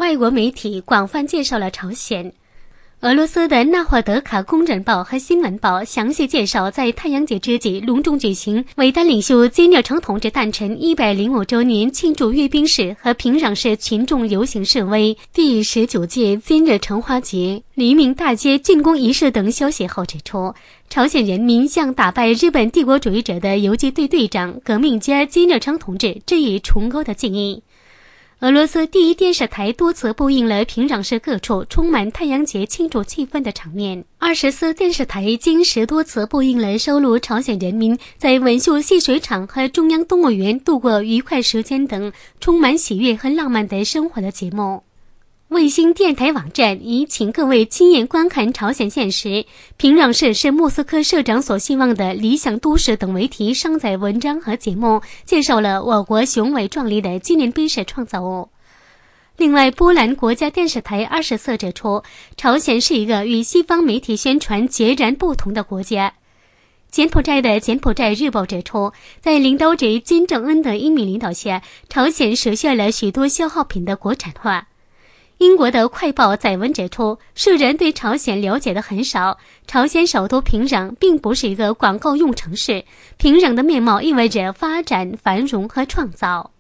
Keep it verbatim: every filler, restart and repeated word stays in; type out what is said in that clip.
外国媒体广泛介绍了朝鲜。俄罗斯的纳华德卡工人报和新闻报详细介绍，在太阳节之际隆重举行伟大领袖金日成同志诞辰一百零五周年庆祝阅兵式和平壤市群众游行示威第十九届金日成花节黎明大街竣工仪式等消息后指出，朝鲜人民向打败日本帝国主义者的游击队队长革命家金日成同志致以崇高的敬意。俄罗斯第一电视台多次播映了平壤市各处充满太阳节庆祝气氛的场面。二十四电视台经十多次播映了收录朝鲜人民在文秀戏水场和中央动物园度过愉快时间等充满喜悦和浪漫的生活的节目。卫星电台网站以请各位亲眼观看朝鲜现实，平壤市是莫斯科社长所希望的理想都市等为题上载文章和节目，介绍了我国雄伟壮丽的纪念碑式创造物。另外，波兰国家电视台二十四指出，朝鲜是一个与西方媒体宣传截然不同的国家。柬埔寨的柬埔寨日报指出，在领导者金正恩的英明领导下，朝鲜实现了许多消耗品的国产化。英国的快报载文指出，世人对朝鲜了解的很少，朝鲜首都平壤并不是一个广告用城市，平壤的面貌意味着发展、繁荣和创造。